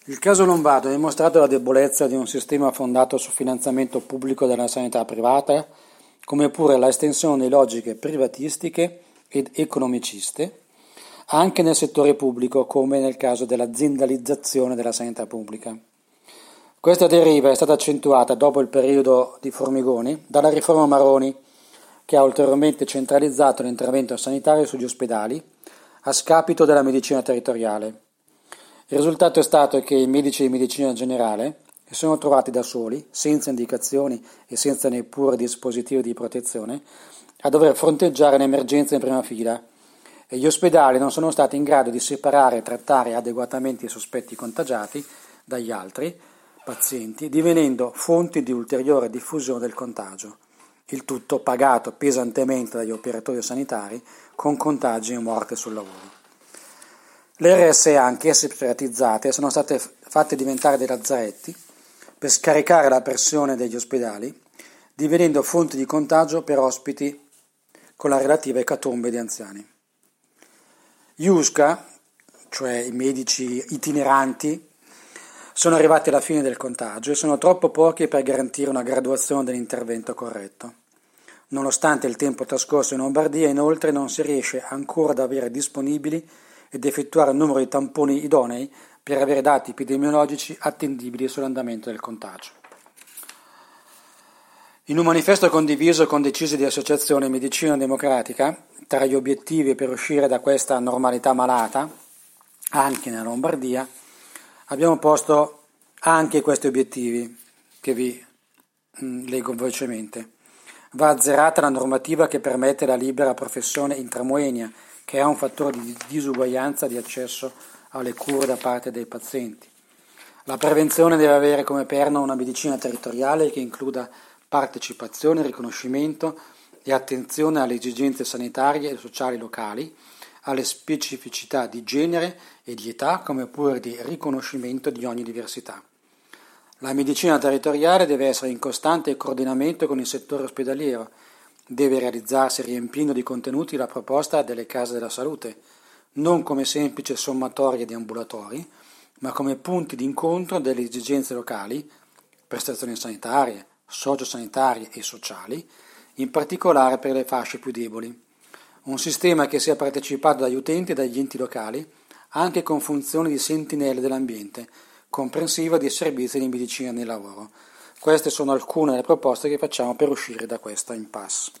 Il caso Lombardo ha dimostrato la debolezza di un sistema fondato sul finanziamento pubblico della sanità privata, come pure l'estensione di logiche privatistiche ed economiciste, anche nel settore pubblico, come nel caso dell'aziendalizzazione della sanità pubblica. Questa deriva è stata accentuata dopo il periodo di Formigoni dalla riforma Maroni, che ha ulteriormente centralizzato l'intervento sanitario sugli ospedali a scapito della medicina territoriale. Il risultato è stato che i medici di medicina generale si sono trovati da soli, senza indicazioni e senza neppure dispositivi di protezione, a dover fronteggiare le emergenze in prima fila, e gli ospedali non sono stati in grado di separare e trattare adeguatamente i sospetti contagiati dagli altri pazienti, divenendo fonti di ulteriore diffusione del contagio, il tutto pagato pesantemente dagli operatori sanitari con contagi e morte sul lavoro. Le RSA, anch'esse privatizzate, sono state fatte diventare dei lazzaretti per scaricare la pressione degli ospedali, divenendo fonti di contagio per ospiti con la relativa ecatombe di anziani. Gli USCA, cioè i medici itineranti, sono arrivati alla fine del contagio e sono troppo pochi per garantire una graduazione dell'intervento corretto. Nonostante il tempo trascorso in Lombardia, inoltre, non si riesce ancora ad avere disponibili ed effettuare un numero di tamponi idonei per avere dati epidemiologici attendibili sull'andamento del contagio. In un manifesto condiviso con decine di associazioni Medicina Democratica, tra gli obiettivi per uscire da questa normalità malata, anche nella Lombardia, abbiamo posto anche questi obiettivi, che vi leggo velocemente. Va azzerata la normativa che permette la libera professione intramoenia, che è un fattore di disuguaglianza di accesso alle cure da parte dei pazienti. La prevenzione deve avere come perno una medicina territoriale che includa partecipazione, riconoscimento e attenzione alle esigenze sanitarie e sociali locali, alle specificità di genere e di età, come pure di riconoscimento di ogni diversità. La medicina territoriale deve essere in costante coordinamento con il settore ospedaliero, deve realizzarsi riempiendo di contenuti la proposta delle case della salute, non come semplice sommatoria di ambulatori, ma come punti di incontro delle esigenze locali, prestazioni sanitarie, sociosanitarie e sociali, in particolare per le fasce più deboli. Un sistema che sia partecipato dagli utenti e dagli enti locali, anche con funzioni di sentinelle dell'ambiente, comprensiva di servizi di medicina nel lavoro. Queste sono alcune delle proposte che facciamo per uscire da questa impasse.